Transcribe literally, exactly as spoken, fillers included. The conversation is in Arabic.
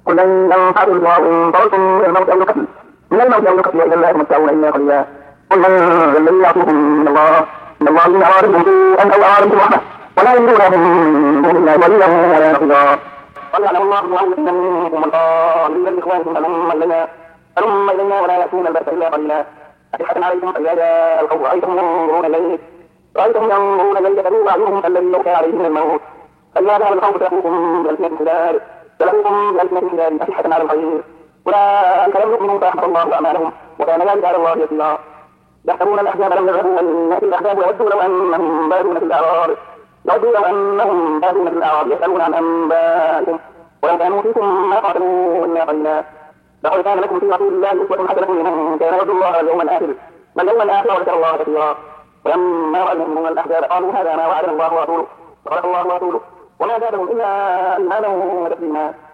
قل لن ينفعكم الدعاء إن ضللتم من الموت أو القتل من الموت أو القتل وإذا لا تمتعون إلا قليلا. قل من ذا الذي يعصمكم من الله إن الله إن أرادكم سوءا أو أرادكم رحمة ولا يملكون من دون الله وليا ولا نصيرا. قد يعلم الله المعوقين منكم والقائلين لإخوانكم هلم إلينا هلم إلينا ولا يأتون البأس إلا قليلا. أشحة عليكم فإذا جاء الخوف رأيتهم ينظرون إليك رأيتهم ينظرون إليك تدور أعينهم الذي يغشى عليهم من الموت فإذا ذهب الخوف تأخذكم بألسنة حداد تلقوكم بألسنة حداد أشحة على الخير أولئك لم يؤمنوا فأحبط الله أعمالهم وكان ذلك على الله يسيرا. يحسبون الأحزاب لم يذهبوا أن يأتي الأحزاب يودوا لو أنهم بادون في الأعراب يودوا لو أنهم بادون في الأعراب يسألون عن أنبائكم ولو كانوا فيكم ما قاتلوا إلا قليلا. لقد كان لكم في رسول الله أسوة حسنة لمن كان يرجو الله واليوم الآخر واليوم الآخر وذكر الله كثيرا. ولما رأى المؤمنون الأحزاب قالوا هذا ما وعدنا الله ورسوله وصدق الله ورسوله وما زادهم إلا إيمانا وتسليما.